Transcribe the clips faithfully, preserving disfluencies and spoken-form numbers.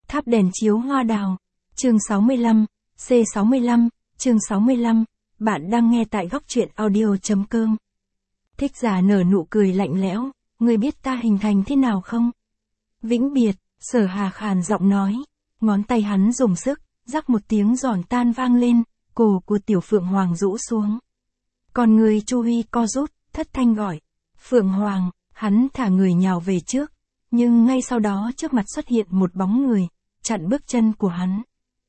Tháp đèn chiếu hoa đào. Chương sáu mươi lăm, C sáu mươi lăm, chương sáu mươi lăm, bạn đang nghe tại góc truyện audio.com. Thích Giả nở nụ cười lạnh lẽo, ngươi biết ta hình thành thế nào không? Vĩnh biệt, Sở Hà khàn giọng nói, ngón tay hắn dùng sức, rắc một tiếng giòn tan vang lên, cổ của Tiểu Phượng Hoàng rũ xuống. Còn người Chu Huy co rút, thất thanh gọi, Phượng Hoàng, hắn thả người nhào về trước, nhưng ngay sau đó trước mặt xuất hiện một bóng người, chặn bước chân của hắn.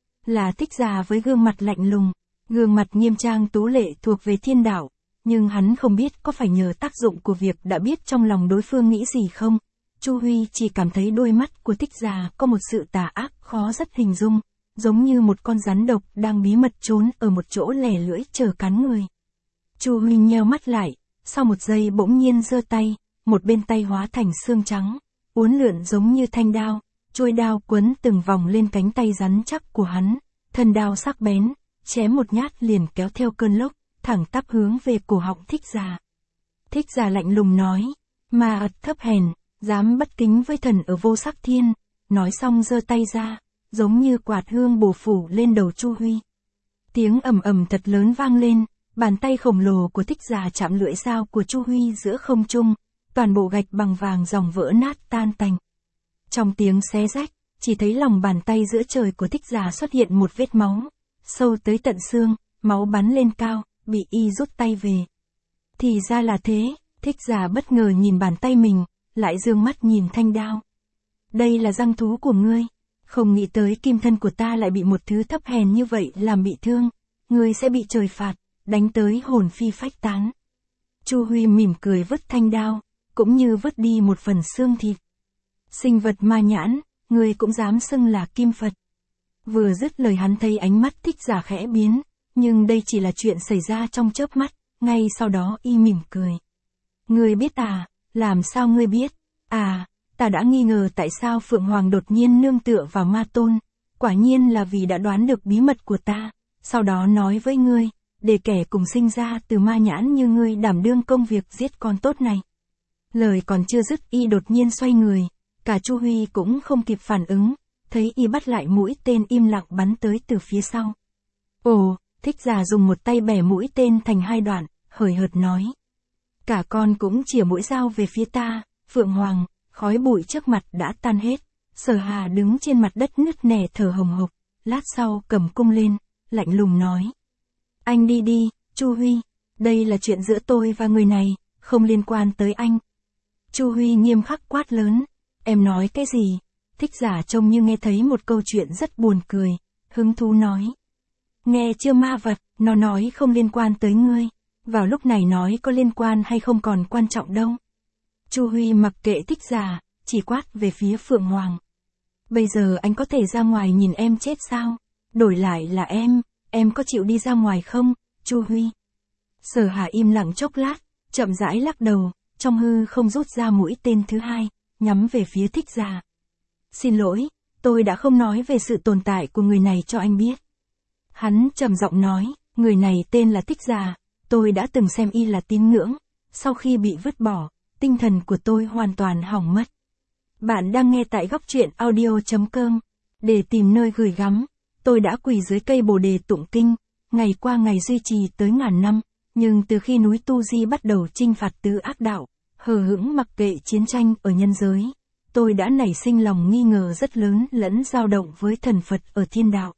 Là Thích Giả với gương mặt lạnh lùng, gương mặt nghiêm trang tú lệ thuộc về thiên đạo, nhưng hắn không biết có phải nhờ tác dụng của việc đã biết trong lòng đối phương nghĩ gì không. Chu Huy chỉ cảm thấy đôi mắt của Thích Giả có một sự tà ác khó rất hình dung, giống như một con rắn độc đang bí mật trốn ở một chỗ lẻ lưỡi chờ cắn người. Chu Huy nheo mắt lại, sau một giây bỗng nhiên giơ tay, một bên tay hóa thành xương trắng, uốn lượn giống như thanh đao, chuôi đao quấn từng vòng lên cánh tay rắn chắc của hắn, thân đao sắc bén, chém một nhát liền kéo theo cơn lốc, thẳng tắp hướng về cổ họng Thích Giả. Thích Giả lạnh lùng nói, ma ật thấp hèn, dám bất kính với thần ở vô sắc thiên, nói xong giơ tay ra, giống như quạt hương bổ phủ lên đầu Chu Huy. Tiếng ầm ầm thật lớn vang lên, bàn tay khổng lồ của Thích Giả chạm lưỡi dao của Chu Huy giữa không trung, toàn bộ gạch bằng vàng ròng vỡ nát tan tành. Trong tiếng xé rách, chỉ thấy lòng bàn tay giữa trời của Thích Giả xuất hiện một vết máu, sâu tới tận xương, máu bắn lên cao, bị y rút tay về. Thì ra là thế, Thích Giả bất ngờ nhìn bàn tay mình, lại dương mắt nhìn thanh đao. Đây là răng thú của ngươi, không nghĩ tới kim thân của ta lại bị một thứ thấp hèn như vậy làm bị thương, ngươi sẽ bị trời phạt, đánh tới hồn phi phách tán. Chu Huy mỉm cười vứt thanh đao, cũng như vứt đi một phần xương thịt. Sinh vật ma nhãn, ngươi cũng dám xưng là kim Phật. Vừa dứt lời hắn thấy ánh mắt Thích Giả khẽ biến, nhưng đây chỉ là chuyện xảy ra trong chớp mắt, ngay sau đó y mỉm cười. Ngươi biết à, làm sao ngươi biết? À, ta đã nghi ngờ tại sao Phượng Hoàng đột nhiên nương tựa vào ma tôn, quả nhiên là vì đã đoán được bí mật của ta, sau đó nói với ngươi, để kẻ cùng sinh ra từ ma nhãn như ngươi đảm đương công việc giết con tốt này. Lời còn chưa dứt y đột nhiên xoay người, cả Chu Huy cũng không kịp phản ứng, thấy y bắt lại mũi tên im lặng bắn tới từ phía sau. Ồ, Thích Giả dùng một tay bẻ mũi tên thành hai đoạn, hời hợt nói. Cả con cũng chĩa mũi dao về phía ta, Phượng Hoàng, khói bụi trước mặt đã tan hết, Sở Hà đứng trên mặt đất nứt nẻ thở hồng hộc, lát sau cầm cung lên, lạnh lùng nói. Anh đi đi, Chu Huy, đây là chuyện giữa tôi và người này, không liên quan tới anh. Chu Huy nghiêm khắc quát lớn, em nói cái gì? Thích Giả trông như nghe thấy một câu chuyện rất buồn cười, hứng thú nói. Nghe chưa ma vật, nó nói không liên quan tới ngươi, vào lúc này nói có liên quan hay không còn quan trọng đâu. Chu Huy mặc kệ Thích Giả, chỉ quát về phía Phượng Hoàng. Bây giờ anh có thể ra ngoài nhìn em chết sao? Đổi lại là em, em có chịu đi ra ngoài không, Chu Huy? Sở Hà im lặng chốc lát, chậm rãi lắc đầu, trong hư không rút ra mũi tên thứ hai, nhắm về phía Thích Giả. Xin lỗi, tôi đã không nói về sự tồn tại của người này cho anh biết. Hắn trầm giọng nói, người này tên là Thích Giả, tôi đã từng xem y là tín ngưỡng, sau khi bị vứt bỏ, tinh thần của tôi hoàn toàn hỏng mất. Bạn đang nghe tại góc truyện audio.com, để tìm nơi gửi gắm, tôi đã quỳ dưới cây bồ đề tụng kinh, ngày qua ngày duy trì tới ngàn năm, nhưng từ khi núi Tu Di bắt đầu chinh phạt tứ ác đạo, hờ hững mặc kệ chiến tranh ở nhân giới, tôi đã nảy sinh lòng nghi ngờ rất lớn lẫn dao động với thần Phật ở thiên đạo.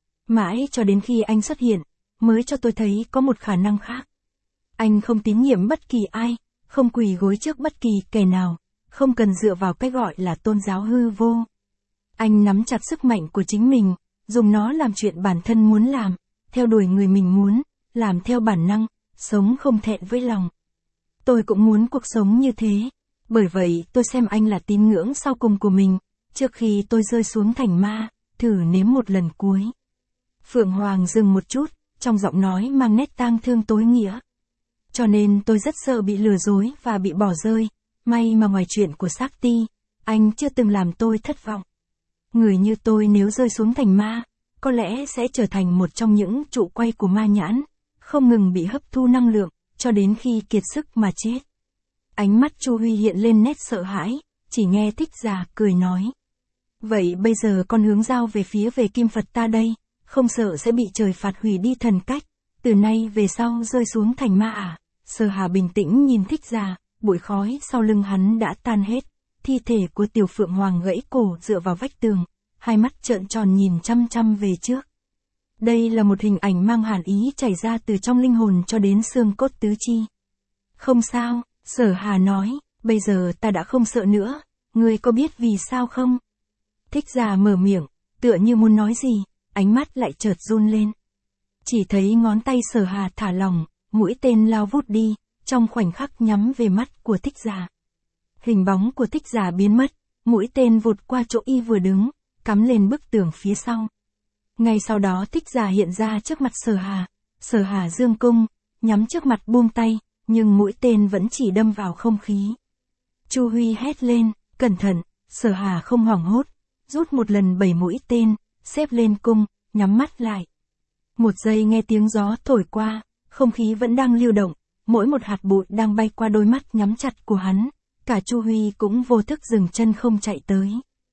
Mãi cho đến khi anh xuất hiện, mới cho tôi thấy có một khả năng khác. Anh không tín nhiệm bất kỳ ai, không quỳ gối trước bất kỳ kẻ nào, không cần dựa vào cái gọi là tôn giáo hư vô. Anh nắm chặt sức mạnh của chính mình, dùng nó làm chuyện bản thân muốn làm, theo đuổi người mình muốn, làm theo bản năng, sống không thẹn với lòng. Tôi cũng muốn cuộc sống như thế, bởi vậy tôi xem anh là tín ngưỡng sau cùng của mình, trước khi tôi rơi xuống thành ma, thử nếm một lần cuối. Phượng Hoàng dừng một chút, trong giọng nói mang nét tang thương tối nghĩa. Cho nên tôi rất sợ bị lừa dối và bị bỏ rơi, may mà ngoài chuyện của Sakti, anh chưa từng làm tôi thất vọng. Người như tôi nếu rơi xuống thành ma, có lẽ sẽ trở thành một trong những trụ quay của ma nhãn, không ngừng bị hấp thu năng lượng, cho đến khi kiệt sức mà chết. Ánh mắt Chu Huy hiện lên nét sợ hãi, chỉ nghe Thích Giả cười nói. Vậy bây giờ con hướng dao về phía về kim Phật ta đây, không sợ sẽ bị trời phạt hủy đi thần cách, từ nay về sau rơi xuống thành ma à? Sở Hà bình tĩnh nhìn Thích Giả, bụi khói sau lưng hắn đã tan hết, thi thể của Tiểu Phượng Hoàng gãy cổ dựa vào vách tường, hai mắt trợn tròn nhìn chăm chăm về trước. Đây là một hình ảnh mang hàn ý chảy ra từ trong linh hồn cho đến xương cốt tứ chi. Không sao, Sở Hà nói, bây giờ ta đã không sợ nữa, ngươi có biết vì sao không? Thích Giả mở miệng, tựa như muốn nói gì, ánh mắt lại chợt run lên. Chỉ thấy ngón tay Sở Hà thả lỏng, mũi tên lao vút đi, trong khoảnh khắc nhắm về mắt của Thích Giả. Hình bóng của Thích Giả biến mất, mũi tên vụt qua chỗ y vừa đứng, cắm lên bức tường phía sau. Ngay sau đó Thích Giả hiện ra trước mặt Sở Hà, Sở Hà dương cung, nhắm trước mặt buông tay, nhưng mũi tên vẫn chỉ đâm vào không khí. Chu Huy hét lên, cẩn thận, Sở Hà không hoảng hốt, rút một lần bảy mũi tên, xếp lên cung, nhắm mắt lại. Một giây nghe tiếng gió thổi qua, không khí vẫn đang lưu động, mỗi một hạt bụi đang bay qua đôi mắt nhắm chặt của hắn, cả Chu Huy cũng vô thức dừng chân không chạy tới.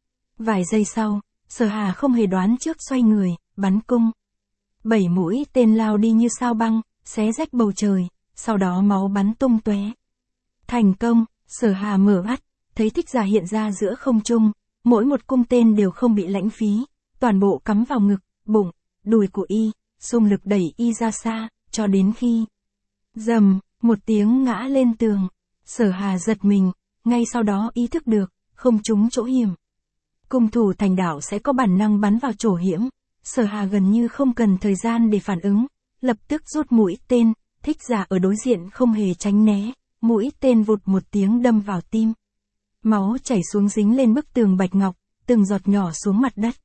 Vài giây sau, Sở Hà không hề đoán trước xoay người, bắn cung. Bảy mũi tên lao đi như sao băng, xé rách bầu trời, sau đó máu bắn tung tóe. Thành công, Sở Hà mở mắt, thấy Thích Giả hiện ra giữa không trung, mỗi một cung tên đều không bị lãng phí, toàn bộ cắm vào ngực, bụng, đùi của y, xung lực đẩy y ra xa, cho đến khi rầm, một tiếng ngã lên tường. Sở Hà giật mình, ngay sau đó ý thức được, không trúng chỗ hiểm. Cung thủ thành đạo sẽ có bản năng bắn vào chỗ hiểm. Sở Hà gần như không cần thời gian để phản ứng, lập tức rút mũi tên, Thích Giả ở đối diện không hề tránh né, mũi tên vụt một tiếng đâm vào tim. Máu chảy xuống dính lên bức tường bạch ngọc, từng giọt nhỏ xuống mặt đất.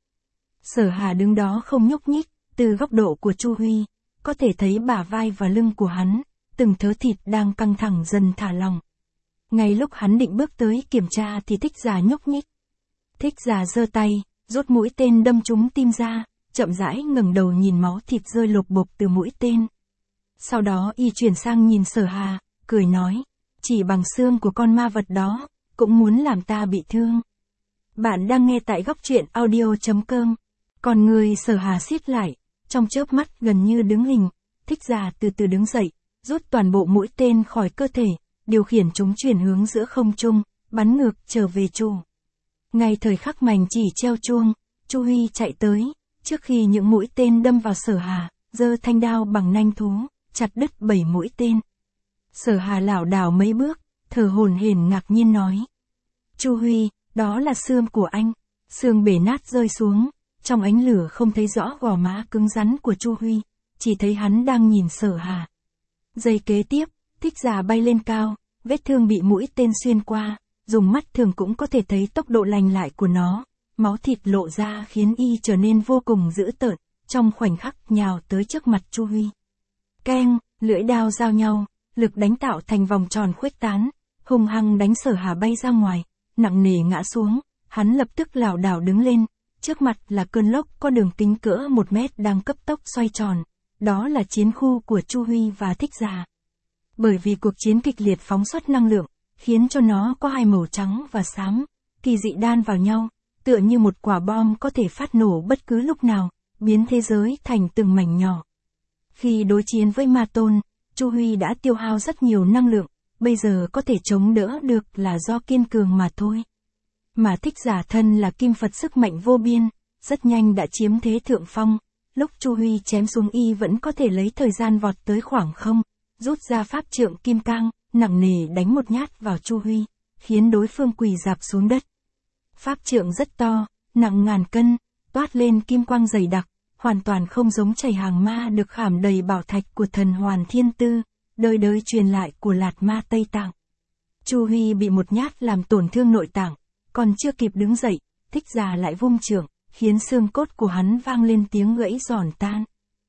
Sở Hà đứng đó không nhúc nhích, từ góc độ của Chu Huy, có thể thấy bả vai và lưng của hắn, từng thớ thịt đang căng thẳng dần thả lỏng. Ngay lúc hắn định bước tới kiểm tra thì Thích Giả nhúc nhích. Thích Giả giơ tay, rút mũi tên đâm trúng tim ra, chậm rãi ngẩng đầu nhìn máu thịt rơi lột bột từ mũi tên. Sau đó y chuyển sang nhìn Sở Hà, cười nói, chỉ bằng xương của con ma vật đó, cũng muốn làm ta bị thương. Bạn đang nghe tại góc truyện audio chấm com. Còn người Sở Hà siết lại, trong chớp mắt gần như đứng hình, Thích Giả từ từ đứng dậy, rút toàn bộ mũi tên khỏi cơ thể, điều khiển chúng chuyển hướng giữa không trung, bắn ngược trở về Chu. Ngay thời khắc mảnh chỉ treo chuông, Chu Huy chạy tới, trước khi những mũi tên đâm vào Sở Hà, giơ thanh đao bằng nanh thú, chặt đứt bảy mũi tên. Sở Hà lảo đảo mấy bước, thở hổn hển ngạc nhiên nói: "Chu Huy, đó là xương của anh." Xương bể nát rơi xuống, trong ánh lửa không thấy rõ gò má cứng rắn của Chu Huy, chỉ thấy hắn đang nhìn Sở Hà. Giây kế tiếp, Thích Giả bay lên cao, vết thương bị mũi tên xuyên qua, dùng mắt thường cũng có thể thấy tốc độ lành lại của nó, máu thịt lộ ra khiến y trở nên vô cùng dữ tợn, trong khoảnh khắc nhào tới trước mặt Chu Huy. Keng, lưỡi đao giao nhau, lực đánh tạo thành vòng tròn khuếch tán, hung hăng đánh Sở Hà bay ra ngoài, nặng nề ngã xuống, hắn lập tức lảo đảo đứng lên, trước mặt là cơn lốc có đường kính cỡ một mét đang cấp tốc xoay tròn, đó là chiến khu của Chu Huy và Thích Giả. Bởi vì cuộc chiến kịch liệt phóng xuất năng lượng, khiến cho nó có hai màu trắng và xám, kỳ dị đan vào nhau, tựa như một quả bom có thể phát nổ bất cứ lúc nào, biến thế giới thành từng mảnh nhỏ. Khi đối chiến với ma tôn, Chu Huy đã tiêu hao rất nhiều năng lượng, bây giờ có thể chống đỡ được là do kiên cường mà thôi. Mà Thích Giả thân là kim Phật sức mạnh vô biên, rất nhanh đã chiếm thế thượng phong, lúc Chu Huy chém xuống y vẫn có thể lấy thời gian vọt tới khoảng không, rút ra pháp trượng kim cang, nặng nề đánh một nhát vào Chu Huy, khiến đối phương quỳ rạp xuống đất. Pháp trượng rất to, nặng ngàn cân, toát lên kim quang dày đặc, hoàn toàn không giống chảy hàng ma được khảm đầy bảo thạch của thần Hoàn Thiên Tư, đời đời truyền lại của Lạt Ma Tây Tạng. Chu Huy bị một nhát làm tổn thương nội tạng, còn chưa kịp đứng dậy, Thích Giả lại vung trượng, khiến xương cốt của hắn vang lên tiếng gãy giòn tan.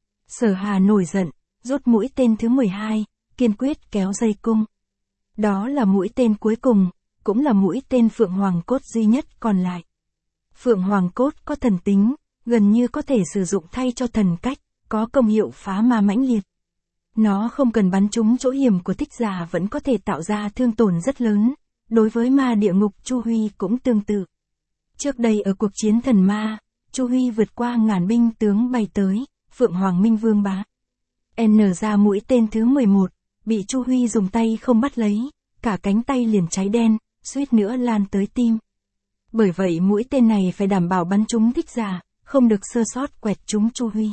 Sở Hà nổi giận, rút mũi tên thứ mười hai, kiên quyết kéo dây cung. Đó là mũi tên cuối cùng, cũng là mũi tên Phượng Hoàng Cốt duy nhất còn lại. Phượng Hoàng Cốt có thần tính, gần như có thể sử dụng thay cho thần cách, có công hiệu phá ma mãnh liệt. Nó không cần bắn trúng chỗ hiểm của Thích Giả vẫn có thể tạo ra thương tổn rất lớn, đối với ma địa ngục Chu Huy cũng tương tự. Trước đây ở cuộc chiến thần ma, Chu Huy vượt qua ngàn binh tướng bay tới, Phượng Hoàng Minh Vương bá. N ra mũi tên thứ mười một, bị Chu Huy dùng tay không bắt lấy, cả cánh tay liền cháy đen, suýt nữa lan tới tim. Bởi vậy mũi tên này phải đảm bảo bắn trúng Thích Giả, không được sơ sót quẹt trúng Chu Huy.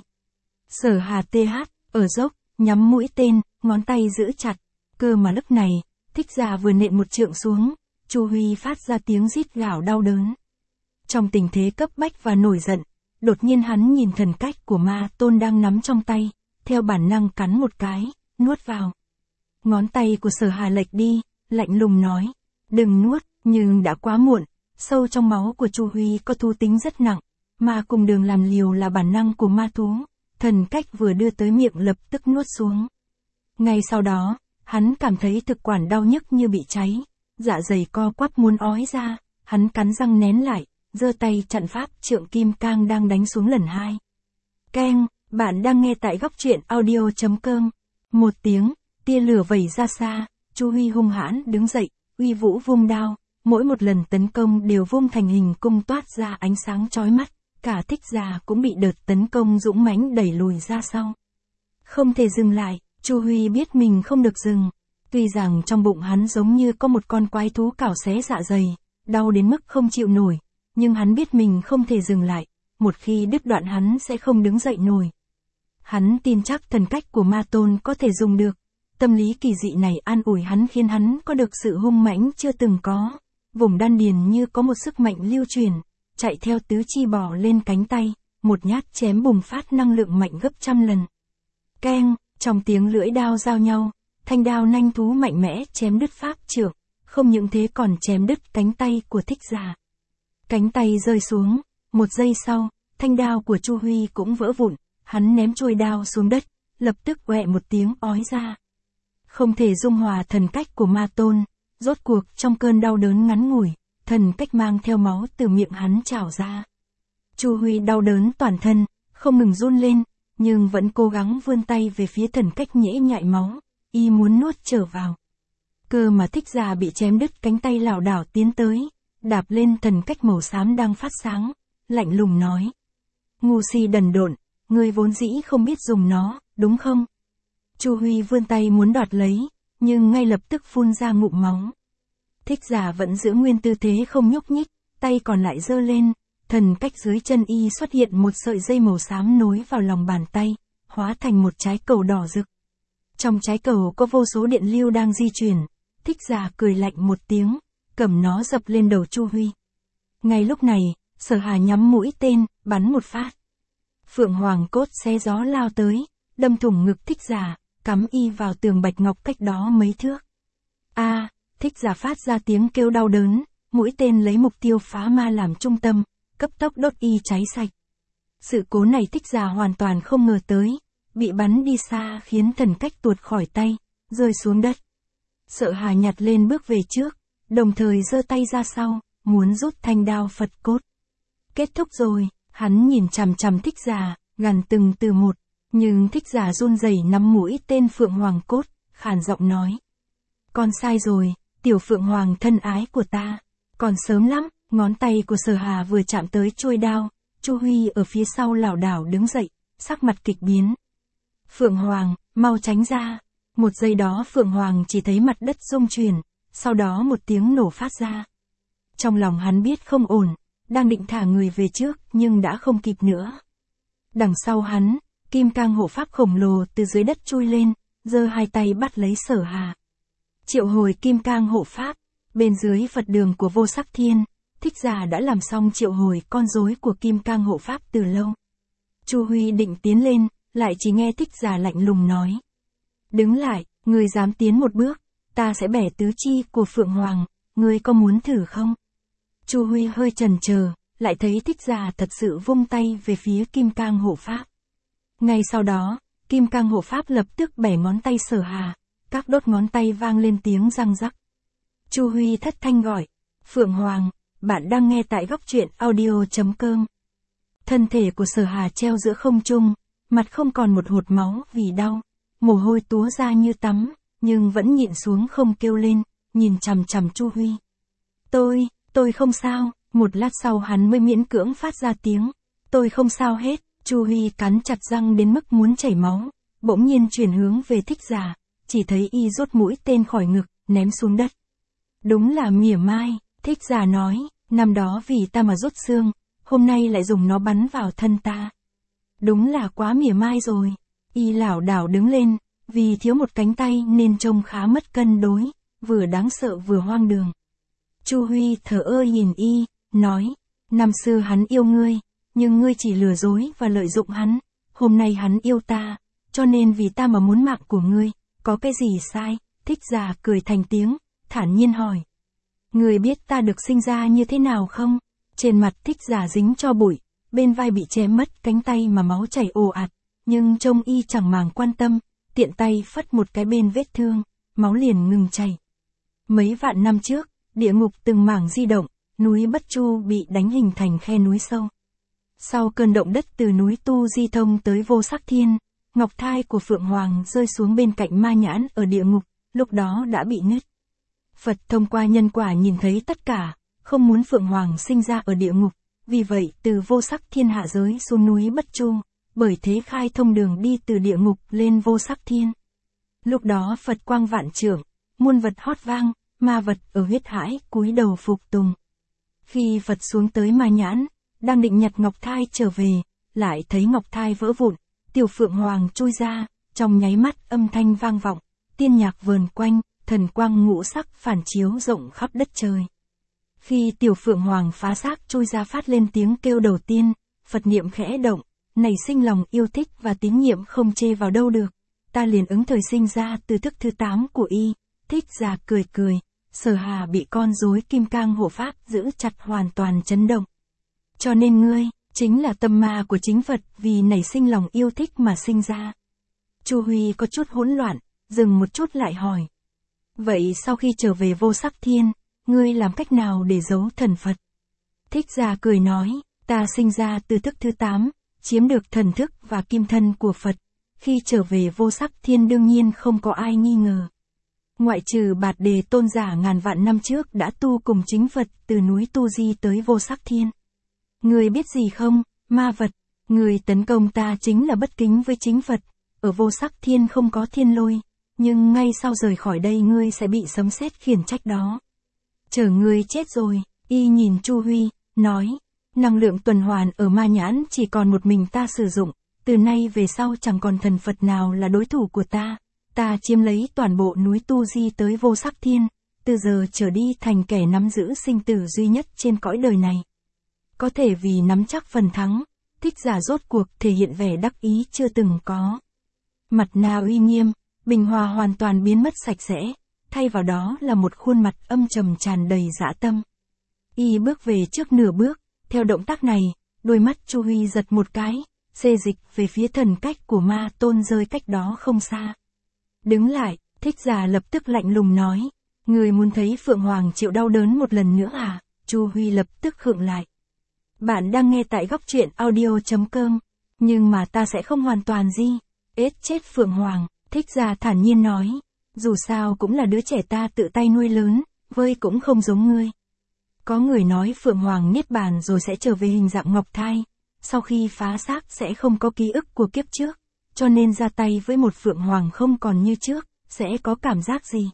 Sở Hà tê hát, ở dốc, nhắm mũi tên, ngón tay giữ chặt, cơ mà lúc này, Thích Giả vừa nện một trượng xuống, Chu Huy phát ra tiếng rít gào đau đớn. Trong tình thế cấp bách và nổi giận, đột nhiên hắn nhìn thần cách của Ma Tôn đang nắm trong tay, theo bản năng cắn một cái, nuốt vào. Ngón tay của Sở Hà lệch đi, lạnh lùng nói, đừng nuốt, nhưng đã quá muộn, sâu trong máu của Chu Huy có thú tính rất nặng, mà cùng đường làm liều là bản năng của ma thú, thần cách vừa đưa tới miệng lập tức nuốt xuống. Ngay sau đó, hắn cảm thấy thực quản đau nhức như bị cháy, dạ dày co quắp muốn ói ra, hắn cắn răng nén lại, giơ tay chặn pháp trượng kim cang đang đánh xuống lần hai. Keng, bạn đang nghe tại góc truyện audio chấm com. Một tiếng, tia lửa vẩy ra xa, Chu Huy hung hãn đứng dậy, uy vũ vung đao, mỗi một lần tấn công đều vung thành hình cung toát ra ánh sáng chói mắt, cả Thích Giả cũng bị đợt tấn công dũng mãnh đẩy lùi ra sau. Không thể dừng lại, Chu Huy biết mình không được dừng. Tuy rằng trong bụng hắn giống như có một con quái thú cào xé dạ dày, đau đến mức không chịu nổi, nhưng hắn biết mình không thể dừng lại, một khi đứt đoạn hắn sẽ không đứng dậy nổi. Hắn tin chắc thần cách của Ma Tôn có thể dùng được, tâm lý kỳ dị này an ủi hắn khiến hắn có được sự hung mãnh chưa từng có, vùng đan điền như có một sức mạnh lưu truyền, chạy theo tứ chi bò lên cánh tay, một nhát chém bùng phát năng lượng mạnh gấp trăm lần. Keng, trong tiếng lưỡi đao giao nhau, thanh đao nanh thú mạnh mẽ chém đứt pháp trượng, không những thế còn chém đứt cánh tay của Thích Giả. Cánh tay rơi xuống, một giây sau, thanh đao của Chu Huy cũng vỡ vụn, hắn ném chuôi đao xuống đất, lập tức quẹ một tiếng ói ra. Không thể dung hòa thần cách của Ma Tôn, rốt cuộc trong cơn đau đớn ngắn ngủi, thần cách mang theo máu từ miệng hắn trào ra. Chu Huy đau đớn toàn thân, không ngừng run lên, nhưng vẫn cố gắng vươn tay về phía thần cách nhễ nhại máu, y muốn nuốt trở vào. Cơ mà Thích Giả bị chém đứt cánh tay lảo đảo tiến tới, đạp lên thần cách màu xám đang phát sáng, lạnh lùng nói. Ngu si đần độn, ngươi vốn dĩ không biết dùng nó, đúng không? Chu Huy vươn tay muốn đoạt lấy, nhưng ngay lập tức phun ra ngụm máu. Thích Giả vẫn giữ nguyên tư thế không nhúc nhích, tay còn lại giơ lên, thần cách dưới chân y xuất hiện một sợi dây màu xám nối vào lòng bàn tay, hóa thành một trái cầu đỏ rực. Trong trái cầu có vô số điện lưu đang di chuyển, Thích Giả cười lạnh một tiếng, cầm nó dập lên đầu Chu Huy. Ngay lúc này, Sở Hà nhắm mũi tên, bắn một phát. Phượng Hoàng cốt xé gió lao tới, đâm thủng ngực Thích Giả, cắm y vào tường bạch ngọc cách đó mấy thước. A, Thích Giả phát ra tiếng kêu đau đớn, mũi tên lấy mục tiêu phá ma làm trung tâm, cấp tốc đốt y cháy sạch. Sự cố này Thích Giả hoàn toàn không ngờ tới, bị bắn đi xa khiến thần cách tuột khỏi tay, rơi xuống đất. Sở Hà nhặt lên bước về trước, đồng thời giơ tay ra sau, muốn rút thanh đao Phật cốt. Kết thúc rồi, hắn nhìn chằm chằm Thích Giả, gằn từng từ một, nhưng Thích Giả run rẩy nắm mũi tên Phượng Hoàng cốt, khàn giọng nói. Con sai rồi, tiểu Phượng Hoàng thân ái của ta, còn sớm lắm. Ngón tay của Sở Hà vừa chạm tới chuôi đao, Chu Huy ở phía sau lảo đảo đứng dậy, sắc mặt kịch biến. Phượng Hoàng, mau tránh ra. Một giây đó Phượng Hoàng chỉ thấy mặt đất rung chuyển, sau đó một tiếng nổ phát ra. Trong lòng hắn biết không ổn, đang định thả người về trước nhưng đã không kịp nữa. Đằng sau hắn, kim cang hộ pháp khổng lồ từ dưới đất chui lên, giơ hai tay bắt lấy Sở Hà. Triệu hồi kim cang hộ pháp, bên dưới Phật đường của Vô Sắc Thiên, Thích Giả đã làm xong triệu hồi con rối của kim cang hộ pháp từ lâu. Chu Huy định tiến lên, lại chỉ nghe Thích Giả lạnh lùng nói. Đứng lại, ngươi dám tiến một bước, ta sẽ bẻ tứ chi của Phượng Hoàng, ngươi có muốn thử không? Chu Huy hơi chần chờ, lại thấy Thích Giả thật sự vung tay về phía kim cang hộ pháp. Ngay sau đó, kim cang hộ pháp lập tức bẻ ngón tay Sở Hà, các đốt ngón tay vang lên tiếng răng rắc. Chu Huy thất thanh gọi, Phượng Hoàng, bạn đang nghe tại góc truyện audio chấm com. Thân thể của Sở Hà treo giữa không trung, mặt không còn một hột máu vì đau, mồ hôi túa ra như tắm, nhưng vẫn nhịn xuống không kêu lên, nhìn chằm chằm Chu Huy. Tôi, tôi không sao, Một lát sau hắn mới miễn cưỡng phát ra tiếng. Tôi không sao hết. Chu Huy cắn chặt răng đến mức muốn chảy máu. Bỗng nhiên chuyển hướng về Thích Giả. Chỉ thấy y rút mũi tên khỏi ngực, ném xuống đất. Đúng là mỉa mai. Thích Giả nói. Năm đó vì ta mà rút xương. Hôm nay lại dùng nó bắn vào thân ta. Đúng là quá mỉa mai rồi. Y lảo đảo đứng lên. Vì thiếu một cánh tay nên trông khá mất cân đối. Vừa đáng sợ vừa hoang đường. Chu Huy thở ơ nhìn y, nói. Năm xưa hắn yêu ngươi. Nhưng ngươi chỉ lừa dối và lợi dụng hắn. Hôm nay hắn yêu ta. Cho nên vì ta mà muốn mạng của ngươi. Có cái gì sai? Thích Giả cười thành tiếng. Thản nhiên hỏi. Ngươi biết ta được sinh ra như thế nào không? Trên mặt Thích Giả dính cho bụi. Bên vai bị chém mất cánh tay mà máu chảy ồ ạt. Nhưng trông y chẳng màng quan tâm. Tiện tay phất một cái bên vết thương. Máu liền ngừng chảy. Mấy vạn năm trước, địa ngục từng mảng di động. Núi Bất Chu bị đánh hình thành khe núi sâu. Sau cơn động đất từ núi Tu Di thông tới Vô Sắc Thiên, ngọc thai của Phượng Hoàng rơi xuống bên cạnh Ma Nhãn ở địa ngục, lúc đó đã bị nứt. Phật thông qua nhân quả nhìn thấy tất cả, không muốn Phượng Hoàng sinh ra ở địa ngục, vì vậy từ Vô Sắc Thiên hạ giới xuống núi Bất Chu, bởi thế khai thông đường đi từ địa ngục lên Vô Sắc Thiên. Lúc đó Phật quang vạn trượng, muôn vật hót vang, ma vật ở huyết hải cúi đầu phục tùng. Khi Phật xuống tới Ma Nhãn, đang định nhặt ngọc thai trở về, lại thấy ngọc thai vỡ vụn, tiểu Phượng Hoàng chui ra, trong nháy mắt âm thanh vang vọng, tiên nhạc vờn quanh, thần quang ngũ sắc phản chiếu rộng khắp đất trời. Khi tiểu Phượng Hoàng phá xác chui ra phát lên tiếng kêu đầu tiên, Phật niệm khẽ động, nảy sinh lòng yêu thích và tín nhiệm không chê vào đâu được. Ta liền ứng thời sinh ra từ thức thứ tám của y. Thích Giả cười cười, Sở Hà bị con rối kim cang hộ pháp giữ chặt hoàn toàn chấn động. Cho nên ngươi, chính là tâm ma của chính Phật vì nảy sinh lòng yêu thích mà sinh ra. Chu Huy có chút hỗn loạn, dừng một chút lại hỏi. Vậy sau khi trở về Vô Sắc Thiên, ngươi làm cách nào để giấu thần Phật? Thích Giả cười nói, ta sinh ra từ thức thứ tám, chiếm được thần thức và kim thân của Phật. Khi trở về Vô Sắc Thiên đương nhiên không có ai nghi ngờ. Ngoại trừ Bạt Đề tôn giả ngàn vạn năm trước đã tu cùng chính Phật từ núi Tu Di tới Vô Sắc Thiên. Ngươi biết gì không, ma vật, ngươi tấn công ta chính là bất kính với chính Phật. Ở Vô Sắc Thiên không có thiên lôi, nhưng ngay sau rời khỏi đây ngươi sẽ bị sấm sét khiển trách đó. Chờ ngươi chết rồi, y nhìn Chu Huy, nói, năng lượng tuần hoàn ở Ma Nhãn chỉ còn một mình ta sử dụng, từ nay về sau chẳng còn thần Phật nào là đối thủ của ta. Ta chiếm lấy toàn bộ núi Tu Di tới Vô Sắc Thiên, từ giờ trở đi thành kẻ nắm giữ sinh tử duy nhất trên cõi đời này. Có thể vì nắm chắc phần thắng, Thích Giả rốt cuộc thể hiện vẻ đắc ý chưa từng có. Mặt na uy nghiêm, bình hòa hoàn toàn biến mất sạch sẽ, thay vào đó là một khuôn mặt âm trầm tràn đầy dã tâm. Y bước về trước nửa bước, theo động tác này, đôi mắt Chu Huy giật một cái, xê dịch về phía thần cách của Ma Tôn rơi cách đó không xa. Đứng lại, Thích Giả lập tức lạnh lùng nói, người muốn thấy Phượng Hoàng chịu đau đớn một lần nữa à? Chu Huy lập tức khựng lại. Bạn đang nghe tại góc truyện audio chấm com, nhưng mà ta sẽ không hoàn toàn gì. Ết chết Phượng Hoàng, Thích Giả thản nhiên nói, dù sao cũng là đứa trẻ ta tự tay nuôi lớn, vơi cũng không giống ngươi. Có người nói Phượng Hoàng niết bàn rồi sẽ trở về hình dạng ngọc thai, sau khi phá xác sẽ không có ký ức của kiếp trước, cho nên ra tay với một Phượng Hoàng không còn như trước, sẽ có cảm giác gì?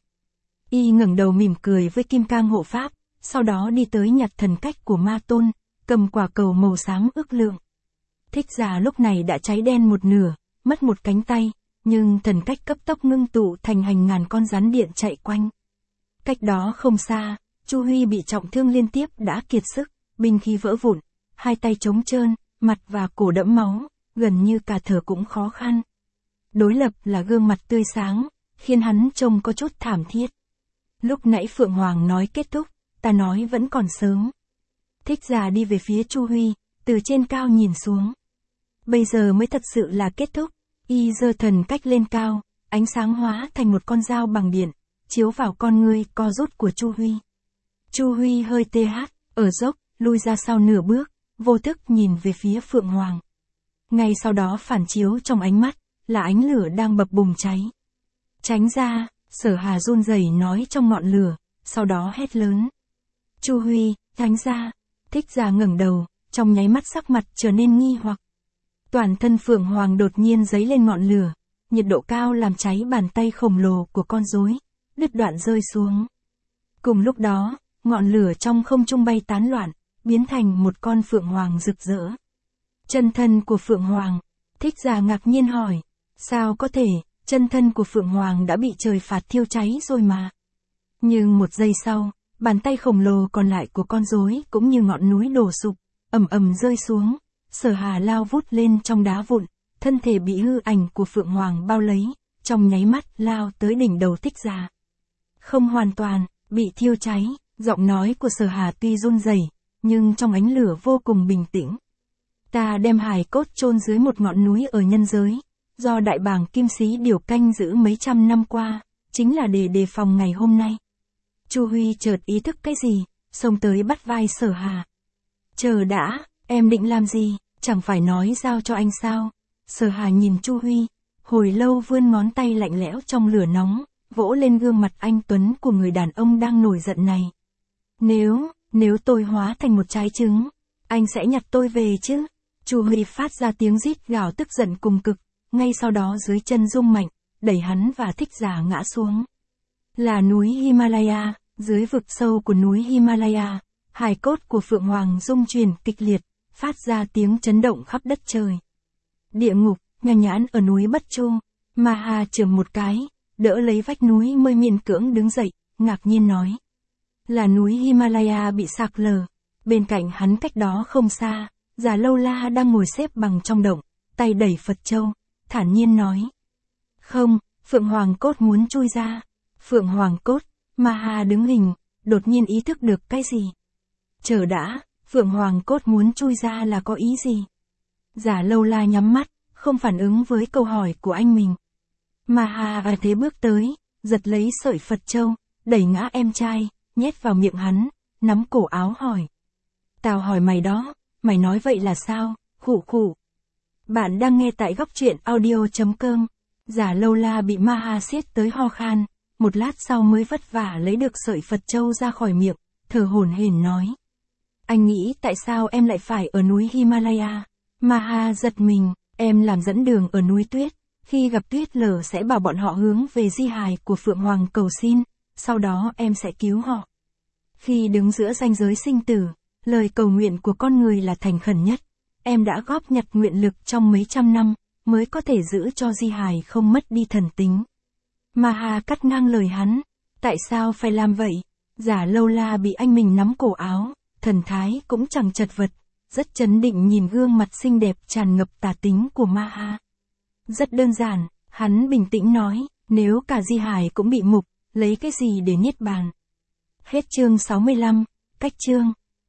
Y ngẩng đầu mỉm cười với Kim Cang hộ pháp, sau đó đi tới nhặt thần cách của Ma Tôn, cầm quả cầu màu xám ước lượng. Thích Giả lúc này đã cháy đen một nửa, mất một cánh tay, nhưng thần cách cấp tốc ngưng tụ thành hàng ngàn con rắn điện chạy quanh. Cách đó không xa, Chu Huy bị trọng thương liên tiếp đã kiệt sức, binh khí vỡ vụn, hai tay trống trơn, mặt và cổ đẫm máu, gần như cả thở cũng khó khăn. Đối lập là gương mặt tươi sáng, khiến hắn trông có chút thảm thiết. Lúc nãy Phượng Hoàng nói kết thúc, ta nói vẫn còn sớm. Thích Giả đi về phía Chu Huy, từ trên cao nhìn xuống. Bây giờ mới thật sự là kết thúc. Y giơ thần cách lên cao, ánh sáng hóa thành một con dao bằng điện, chiếu vào con ngươi co rút của Chu Huy. Chu Huy hơi tê hát, ở dốc, lui ra sau nửa bước, vô thức nhìn về phía Phượng Hoàng. Ngay sau đó phản chiếu trong ánh mắt, là ánh lửa đang bập bùng cháy. Tránh ra, Sở Hà run rẩy nói trong ngọn lửa, sau đó hét lớn. Chu Huy, tránh ra. Thích Giả ngẩng đầu, trong nháy mắt sắc mặt trở nên nghi hoặc. Toàn thân Phượng Hoàng đột nhiên giấy lên ngọn lửa, nhiệt độ cao làm cháy bàn tay khổng lồ của con rối, đứt đoạn rơi xuống. Cùng lúc đó, ngọn lửa trong không trung bay tán loạn, biến thành một con Phượng Hoàng rực rỡ. Chân thân của Phượng Hoàng. Thích Giả ngạc nhiên hỏi, sao có thể, chân thân của Phượng Hoàng đã bị trời phạt thiêu cháy rồi mà. Nhưng một giây sau, bàn tay khổng lồ còn lại của con rối cũng như ngọn núi đổ sụp, ầm ầm rơi xuống. Sở Hà lao vút lên trong đá vụn, thân thể bị hư ảnh của Phượng Hoàng bao lấy, trong nháy mắt lao tới đỉnh đầu Thích Giả. Không hoàn toàn, bị thiêu cháy, giọng nói của Sở Hà tuy run rẩy, nhưng trong ánh lửa vô cùng bình tĩnh. Ta đem hài cốt chôn dưới một ngọn núi ở nhân giới, do đại bàng Kim Sĩ Điểu canh giữ mấy trăm năm qua, chính là để đề phòng ngày hôm nay. Chu Huy chợt ý thức cái gì, xông tới bắt vai Sở Hà. Chờ đã, em định làm gì, chẳng phải nói giao cho anh sao? Sở Hà nhìn Chu Huy, hồi lâu vươn ngón tay lạnh lẽo trong lửa nóng, vỗ lên gương mặt anh tuấn của người đàn ông đang nổi giận này. Nếu, nếu tôi hóa thành một trái trứng, anh sẽ nhặt tôi về chứ? Chu Huy phát ra tiếng rít gào tức giận cùng cực, ngay sau đó dưới chân rung mạnh, đẩy hắn và Thích Giả ngã xuống. Là núi Himalaya, dưới vực sâu của núi Himalaya, hài cốt của Phượng Hoàng rung chuyển kịch liệt, phát ra tiếng chấn động khắp đất trời. Địa ngục, Nho Nhãn ở núi Bất Chu, Ma Ha chưởng một cái, đỡ lấy vách núi mới miễn cưỡng đứng dậy, ngạc nhiên nói. Là núi Himalaya bị sạc lở, bên cạnh hắn cách đó không xa, Già Lâu La đang ngồi xếp bằng trong động, tay đẩy Phật Châu, thản nhiên nói. Không, Phượng Hoàng cốt muốn chui ra. Phượng Hoàng cốt, Ma Ha đứng hình, đột nhiên ý thức được cái gì. Chờ đã, Phượng Hoàng cốt muốn chui ra là có ý gì? Già Lâu La nhắm mắt, không phản ứng với câu hỏi của anh mình. Ma Ha và thế bước tới, giật lấy sợi Phật Châu, đẩy ngã em trai, nhét vào miệng hắn, nắm cổ áo hỏi. Tao hỏi mày đó, mày nói vậy là sao? Khụ khụ. Bạn đang nghe tại góc truyện audio chấm com. Già Lâu La bị Ma Ha siết tới ho khan, một lát sau mới vất vả lấy được sợi Phật Châu ra khỏi miệng, thở hổn hển nói. Anh nghĩ tại sao em lại phải ở núi Himalaya? Ma Ha giật mình, em làm dẫn đường ở núi tuyết, khi gặp tuyết lở sẽ bảo bọn họ hướng về di hài của Phượng Hoàng cầu xin, sau đó em sẽ cứu họ. Khi đứng giữa ranh giới sinh tử, lời cầu nguyện của con người là thành khẩn nhất, em đã góp nhặt nguyện lực trong mấy trăm năm, mới có thể giữ cho di hài không mất đi thần tính. Ma Ha cắt ngang lời hắn, tại sao phải làm vậy? Già Lâu La bị anh mình nắm cổ áo, thần thái cũng chẳng chật vật, rất chấn định nhìn gương mặt xinh đẹp tràn ngập tà tính của Ma Ha. Rất đơn giản, hắn bình tĩnh nói, nếu cả di hài cũng bị mục, lấy cái gì để niết bàn? Hết chương sáu mươi lăm, cách chương.